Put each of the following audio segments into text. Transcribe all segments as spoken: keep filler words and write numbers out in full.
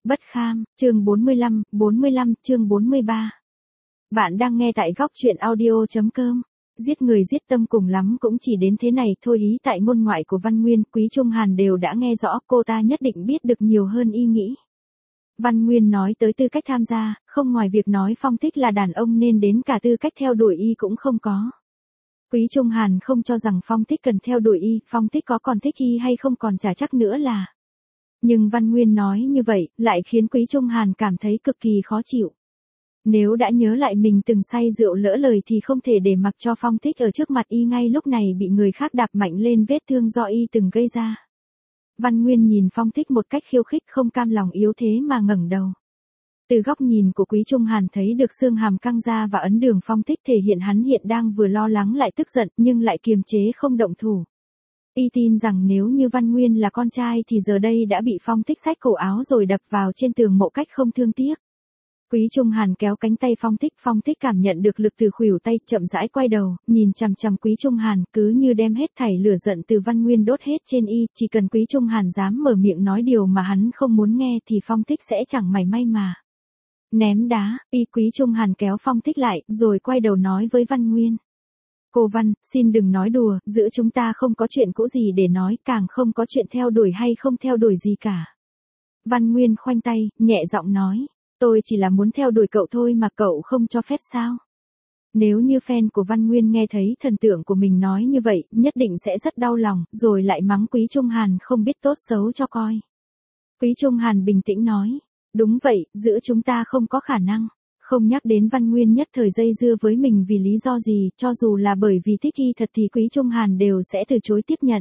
Bất kham, chương bốn mươi lăm, bốn mươi lăm, chương bốn mươi ba. Bạn đang nghe tại góc truyện audio.com. Giết người giết tâm cùng lắm cũng chỉ đến thế này thôi. Ý tại ngôn ngoại của Văn Nguyên, Quý Trung Hàn đều đã nghe rõ, cô ta nhất định biết được nhiều hơn y nghĩ. Văn Nguyên nói tới tư cách tham gia, không ngoài việc nói Phong Thích là đàn ông nên đến cả tư cách theo đuổi y cũng không có. Quý Trung Hàn không cho rằng Phong Thích cần theo đuổi y, Phong Thích có còn thích y hay không còn chả chắc nữa là. Nhưng Văn Nguyên nói như vậy, lại khiến Quý Trung Hàn cảm thấy cực kỳ khó chịu. Nếu đã nhớ lại mình từng say rượu lỡ lời thì không thể để mặc cho Phong Thích ở trước mặt y ngay lúc này bị người khác đạp mạnh lên vết thương do y từng gây ra. Văn Nguyên nhìn Phong Thích một cách khiêu khích, không cam lòng yếu thế mà ngẩng đầu. Từ góc nhìn của Quý Trung Hàn thấy được xương hàm căng ra và ấn đường Phong Thích thể hiện hắn hiện đang vừa lo lắng lại tức giận nhưng lại kiềm chế không động thủ. Y tin rằng nếu như Văn Nguyên là con trai thì giờ đây đã bị Phong Thích xách cổ áo rồi đập vào trên tường mộ cách không thương tiếc. Quý Trung Hàn kéo cánh tay Phong Thích, Phong Thích cảm nhận được lực từ khuỷu tay, chậm rãi quay đầu, nhìn chằm chằm Quý Trung Hàn, cứ như đem hết thảy lửa giận từ Văn Nguyên đốt hết trên y, chỉ cần Quý Trung Hàn dám mở miệng nói điều mà hắn không muốn nghe thì Phong Thích sẽ chẳng mảy may mà ném đá. Y Quý Trung Hàn kéo Phong Thích lại, rồi quay đầu nói với Văn Nguyên. Cô Văn, xin đừng nói đùa, giữa chúng ta không có chuyện cũ gì để nói, càng không có chuyện theo đuổi hay không theo đuổi gì cả. Văn Nguyên khoanh tay, nhẹ giọng nói, tôi chỉ là muốn theo đuổi cậu thôi mà cậu không cho phép sao? Nếu như fan của Văn Nguyên nghe thấy thần tượng của mình nói như vậy, nhất định sẽ rất đau lòng, rồi lại mắng Quý Trung Hàn không biết tốt xấu cho coi. Quý Trung Hàn bình tĩnh nói, đúng vậy, giữa chúng ta không có khả năng. Không nhắc đến Văn Nguyên nhất thời dây dưa với mình vì lý do gì, cho dù là bởi vì thích y thật thì Quý Trung Hàn đều sẽ từ chối tiếp nhận.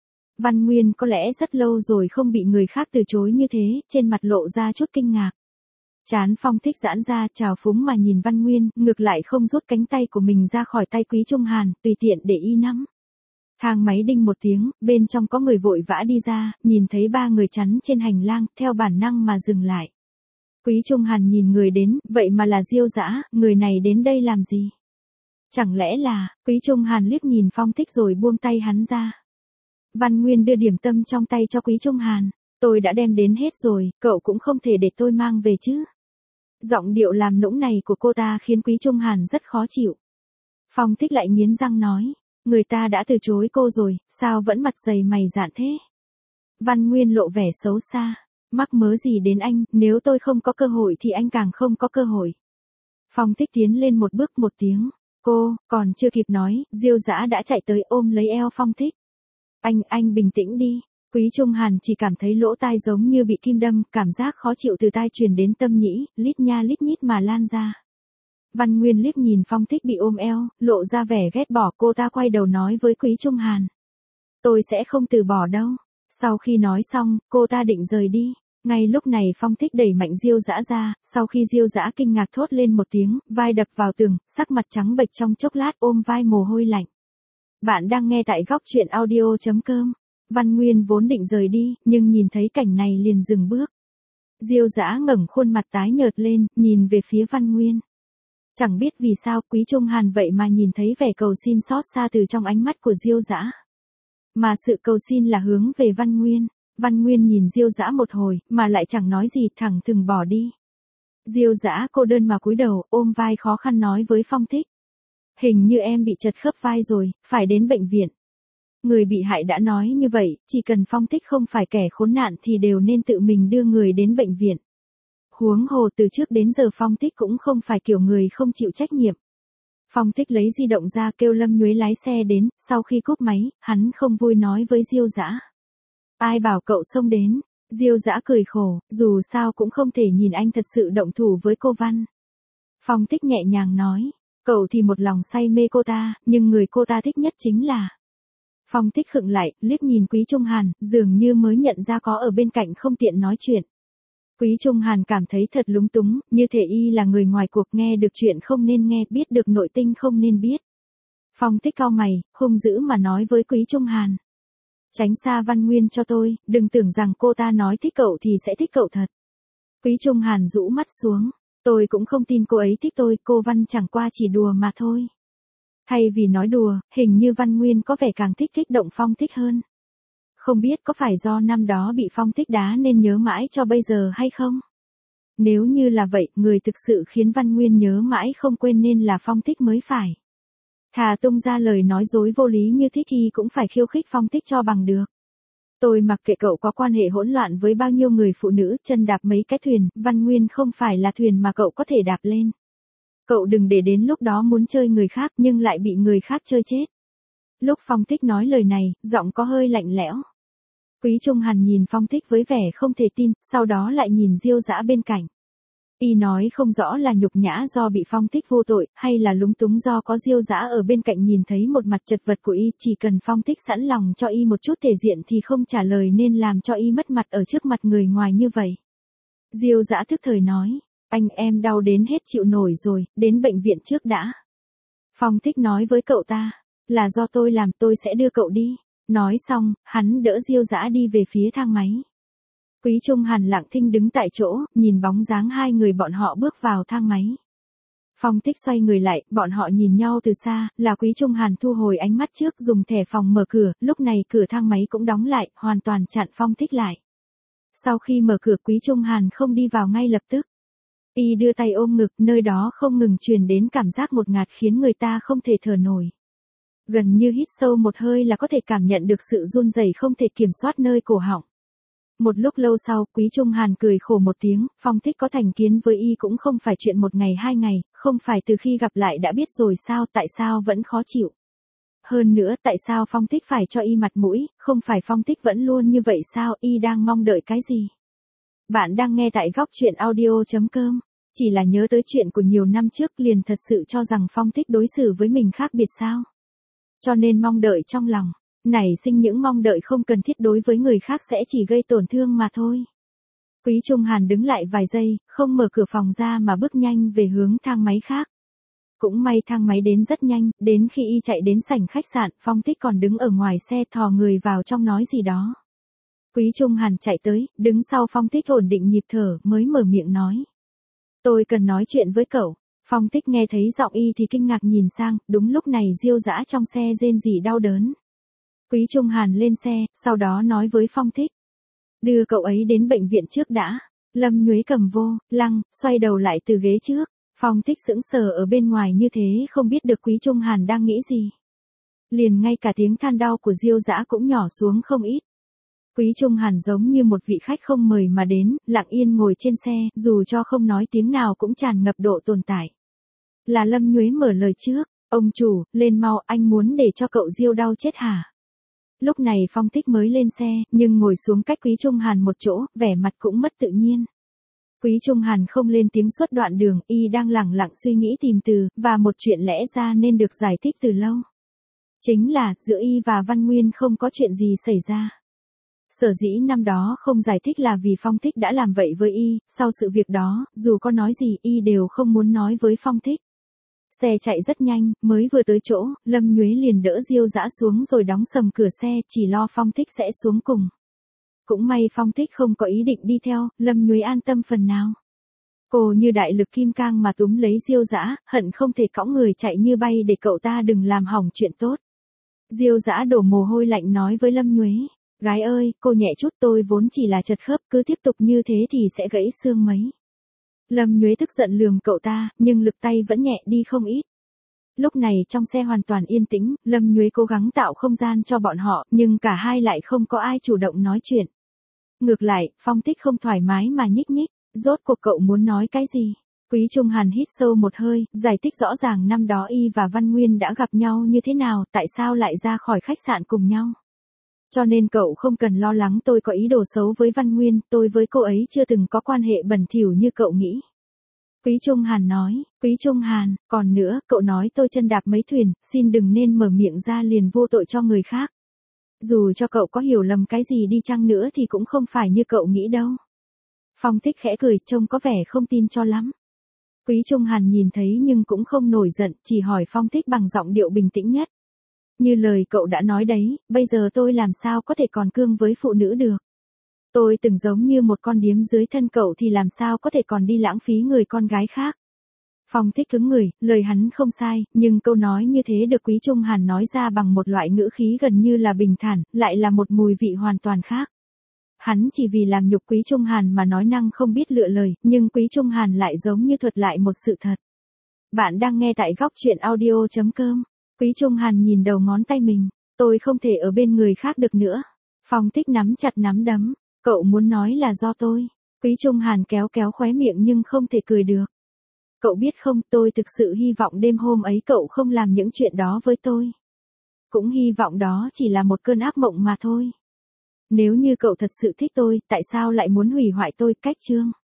Văn Nguyên có lẽ rất lâu rồi không bị người khác từ chối như thế, trên mặt lộ ra chút kinh ngạc. Trán Phong Thích giãn ra, trào phúng mà nhìn Văn Nguyên, ngược lại không rút cánh tay của mình ra khỏi tay Quý Trung Hàn, tùy tiện để y nắm. Thang máy đinh một tiếng, bên trong có người vội vã đi ra, nhìn thấy ba người chắn trên hành lang, theo bản năng mà dừng lại. Quý Trung Hàn nhìn người đến, vậy mà là Diêu Dã, người này đến đây làm gì? Chẳng lẽ là, Quý Trung Hàn liếc nhìn Phong Thích rồi buông tay hắn ra. Văn Nguyên đưa điểm tâm trong tay cho Quý Trung Hàn, tôi đã đem đến hết rồi, cậu cũng không thể để tôi mang về chứ. Giọng điệu làm nũng này của cô ta khiến Quý Trung Hàn rất khó chịu. Phong Thích lại nghiến răng nói, người ta đã từ chối cô rồi, sao vẫn mặt dày mày dạn thế? Văn Nguyên lộ vẻ xấu xa. Mắc mớ gì đến anh, nếu tôi không có cơ hội thì anh càng không có cơ hội. Phong Thích tiến lên một bước một tiếng, cô, còn chưa kịp nói, Diêu Dã đã chạy tới ôm lấy eo Phong Thích. Anh, anh bình tĩnh đi. Quý Trung Hàn chỉ cảm thấy lỗ tai giống như bị kim đâm, cảm giác khó chịu từ tai truyền đến tâm nhĩ, lít nha lít nhít mà lan ra. Văn Nguyên liếc nhìn Phong Thích bị ôm eo, lộ ra vẻ ghét bỏ, cô ta quay đầu nói với Quý Trung Hàn. Tôi sẽ không từ bỏ đâu. Sau khi nói xong, cô ta định rời đi. Ngay lúc này Phong Thích đẩy mạnh Diêu Dã ra, sau khi Diêu Dã kinh ngạc thốt lên một tiếng, vai đập vào tường, sắc mặt trắng bệch trong chốc lát ôm vai mồ hôi lạnh. Bạn đang nghe tại góc truyện audio.com. Văn Nguyên vốn định rời đi, nhưng nhìn thấy cảnh này liền dừng bước. Diêu Dã ngẩng khuôn mặt tái nhợt lên, nhìn về phía Văn Nguyên. Chẳng biết vì sao Quý Trung Hàn vậy mà nhìn thấy vẻ cầu xin xót xa từ trong ánh mắt của Diêu Dã. Mà sự cầu xin là hướng về Văn Nguyên. Văn Nguyên nhìn Diêu Dã một hồi, mà lại chẳng nói gì, thẳng thừng bỏ đi. Diêu Dã cô đơn mà cúi đầu, ôm vai khó khăn nói với Phong Thích. Hình như em bị trật khớp vai rồi, phải đến bệnh viện. Người bị hại đã nói như vậy, chỉ cần Phong Thích không phải kẻ khốn nạn thì đều nên tự mình đưa người đến bệnh viện. Huống hồ từ trước đến giờ Phong Thích cũng không phải kiểu người không chịu trách nhiệm. Phong Thích lấy di động ra kêu Lâm Nhuế lái xe đến, sau khi cúp máy, hắn không vui nói với Diêu Dã. Ai bảo cậu xông đến? Diêu Dã cười khổ, dù sao cũng không thể nhìn anh thật sự động thủ với cô Văn. Phong Thích nhẹ nhàng nói, cậu thì một lòng say mê cô ta, nhưng người cô ta thích nhất chính là. Phong Thích khựng lại, liếc nhìn Quý Trung Hàn, dường như mới nhận ra có ở bên cạnh không tiện nói chuyện. Quý Trung Hàn cảm thấy thật lúng túng, như thể y là người ngoài cuộc nghe được chuyện không nên nghe, biết được nội tình không nên biết. Phong Thích cau mày, hung dữ mà nói với Quý Trung Hàn. Tránh xa Văn Nguyên cho tôi, đừng tưởng rằng cô ta nói thích cậu thì sẽ thích cậu thật. Quý Trung Hàn rũ mắt xuống, tôi cũng không tin cô ấy thích tôi, cô Văn chẳng qua chỉ đùa mà thôi. Thay vì nói đùa, hình như Văn Nguyên có vẻ càng thích kích động Phong Thích hơn. Không biết có phải do năm đó bị Phong Thích đá nên nhớ mãi cho bây giờ hay không? Nếu như là vậy, người thực sự khiến Văn Nguyên nhớ mãi không quên nên là Phong Thích mới phải. Thà tung ra lời nói dối vô lý như thích thì cũng phải khiêu khích Phong Thích cho bằng được. Tôi mặc kệ cậu có quan hệ hỗn loạn với bao nhiêu người phụ nữ, chân đạp mấy cái thuyền, Văn Nguyên không phải là thuyền mà cậu có thể đạp lên. Cậu đừng để đến lúc đó muốn chơi người khác nhưng lại bị người khác chơi chết. Lúc Phong Thích nói lời này, giọng có hơi lạnh lẽo. Quý Trung Hàn nhìn Phong Thích với vẻ không thể tin, sau đó lại nhìn Diêu Dã bên cạnh. Y nói không rõ là nhục nhã do bị Phong Thích vô tội, hay là lúng túng do có Diêu Dã ở bên cạnh nhìn thấy một mặt chật vật của Y, chỉ cần Phong Thích sẵn lòng cho Y một chút thể diện thì không trả lời nên làm cho Y mất mặt ở trước mặt người ngoài như vậy. Diêu Dã thức thời nói, anh em đau đến hết chịu nổi rồi, đến bệnh viện trước đã. Phong Thích nói với cậu ta, là do tôi làm, tôi sẽ đưa cậu đi. Nói xong, hắn đỡ Diêu Dã đi về phía thang máy. Quý Trung Hàn lặng thinh đứng tại chỗ, nhìn bóng dáng hai người bọn họ bước vào thang máy. Phong Thích xoay người lại, bọn họ nhìn nhau từ xa, là Quý Trung Hàn thu hồi ánh mắt trước dùng thẻ phòng mở cửa, lúc này cửa thang máy cũng đóng lại, hoàn toàn chặn Phong Thích lại. Sau khi mở cửa Quý Trung Hàn không đi vào ngay lập tức. Y đưa tay ôm ngực, nơi đó không ngừng truyền đến cảm giác ngột ngạt khiến người ta không thể thở nổi. Gần như hít sâu một hơi là có thể cảm nhận được sự run rẩy không thể kiểm soát nơi cổ họng. Một lúc lâu sau, Quý Trung Hàn cười khổ một tiếng, Phong Thích có thành kiến với Y cũng không phải chuyện một ngày hai ngày, không phải từ khi gặp lại đã biết rồi sao, tại sao vẫn khó chịu. Hơn nữa, tại sao Phong Thích phải cho Y mặt mũi, không phải Phong Thích vẫn luôn như vậy sao, Y đang mong đợi cái gì? Bạn đang nghe tại góc truyện audio chấm com, chỉ là nhớ tới chuyện của nhiều năm trước liền thật sự cho rằng Phong Thích đối xử với mình khác biệt sao? Cho nên mong đợi trong lòng, nảy sinh những mong đợi không cần thiết đối với người khác sẽ chỉ gây tổn thương mà thôi. Quý Trung Hàn đứng lại vài giây, không mở cửa phòng ra mà bước nhanh về hướng thang máy khác. Cũng may thang máy đến rất nhanh, đến khi Y chạy đến sảnh khách sạn, Phong Thích còn đứng ở ngoài xe thò người vào trong nói gì đó. Quý Trung Hàn chạy tới, đứng sau Phong Thích ổn định nhịp thở, mới mở miệng nói. Tôi cần nói chuyện với cậu. Phong Thích nghe thấy giọng Y thì kinh ngạc nhìn sang, đúng lúc này Diêu Dã trong xe rên rỉ đau đớn. Quý Trung Hàn lên xe, sau đó nói với Phong Thích. Đưa cậu ấy đến bệnh viện trước đã. Lâm Nhuế cầm vô, lăng, xoay đầu lại từ ghế trước. Phong Thích sững sờ ở bên ngoài như thế không biết được Quý Trung Hàn đang nghĩ gì. Liền ngay cả tiếng than đau của Diêu Dã cũng nhỏ xuống không ít. Quý Trung Hàn giống như một vị khách không mời mà đến, lặng yên ngồi trên xe, dù cho không nói tiếng nào cũng tràn ngập độ tồn tại. Là Lâm Nhuế mở lời trước, ông chủ, lên mau, anh muốn để cho cậu Diêu đau chết hả? Lúc này Phong Thích mới lên xe, nhưng ngồi xuống cách Quý Trung Hàn một chỗ, vẻ mặt cũng mất tự nhiên. Quý Trung Hàn không lên tiếng suốt đoạn đường, Y đang lẳng lặng suy nghĩ tìm từ, và một chuyện lẽ ra nên được giải thích từ lâu. Chính là, giữa Y và Văn Nguyên không có chuyện gì xảy ra. Sở dĩ năm đó không giải thích là vì Phong Thích đã làm vậy với Y, sau sự việc đó, dù có nói gì Y đều không muốn nói với Phong Thích. Xe chạy rất nhanh, mới vừa tới chỗ, Lâm Nhuế liền đỡ Diêu Dã xuống rồi đóng sầm cửa xe, chỉ lo Phong Thích sẽ xuống cùng. Cũng may Phong Thích không có ý định đi theo, Lâm Nhuế an tâm phần nào. Cô như đại lực kim cang mà túm lấy Diêu Dã, hận không thể cõng người chạy như bay để cậu ta đừng làm hỏng chuyện tốt. Diêu Dã đổ mồ hôi lạnh nói với Lâm Nhuế. Gái ơi, cô nhẹ chút, tôi vốn chỉ là chật khớp, cứ tiếp tục như thế thì sẽ gãy xương mấy. Lâm Nhuế tức giận lườm cậu ta, nhưng lực tay vẫn nhẹ đi không ít. Lúc này trong xe hoàn toàn yên tĩnh, Lâm Nhuế cố gắng tạo không gian cho bọn họ, nhưng cả hai lại không có ai chủ động nói chuyện. Ngược lại, Phong Thích không thoải mái mà nhích nhích, rốt cuộc cậu muốn nói cái gì? Quý Trung Hàn hít sâu một hơi, giải thích rõ ràng năm đó Y và Văn Nguyên đã gặp nhau như thế nào, tại sao lại ra khỏi khách sạn cùng nhau. Cho nên cậu không cần lo lắng tôi có ý đồ xấu với Văn Nguyên, tôi với cô ấy chưa từng có quan hệ bẩn thỉu như cậu nghĩ. Quý Trung Hàn nói, Quý Trung Hàn, còn nữa, cậu nói tôi chân đạp mấy thuyền, xin đừng nên mở miệng ra liền vô tội cho người khác. Dù cho cậu có hiểu lầm cái gì đi chăng nữa thì cũng không phải như cậu nghĩ đâu. Phong Thích khẽ cười, trông có vẻ không tin cho lắm. Quý Trung Hàn nhìn thấy nhưng cũng không nổi giận, chỉ hỏi Phong Thích bằng giọng điệu bình tĩnh nhất. Như lời cậu đã nói đấy, bây giờ tôi làm sao có thể còn cương với phụ nữ được. Tôi từng giống như một con điếm dưới thân cậu thì làm sao có thể còn đi lãng phí người con gái khác. Phong Thích cứng người, lời hắn không sai, nhưng câu nói như thế được Quý Trung Hàn nói ra bằng một loại ngữ khí gần như là bình thản, lại là một mùi vị hoàn toàn khác. Hắn chỉ vì làm nhục Quý Trung Hàn mà nói năng không biết lựa lời, nhưng Quý Trung Hàn lại giống như thuật lại một sự thật. Bạn đang nghe tại góc chuyện audio chấm com. Quý Trung Hàn nhìn đầu ngón tay mình. Tôi không thể ở bên người khác được nữa. Phong Thích nắm chặt nắm đấm. Cậu muốn nói là do tôi. Quý Trung Hàn kéo kéo khóe miệng nhưng không thể cười được. Cậu biết không, tôi thực sự hy vọng đêm hôm ấy cậu không làm những chuyện đó với tôi. Cũng hy vọng đó chỉ là một cơn ác mộng mà thôi. Nếu như cậu thật sự thích tôi, tại sao lại muốn hủy hoại tôi? Cách chương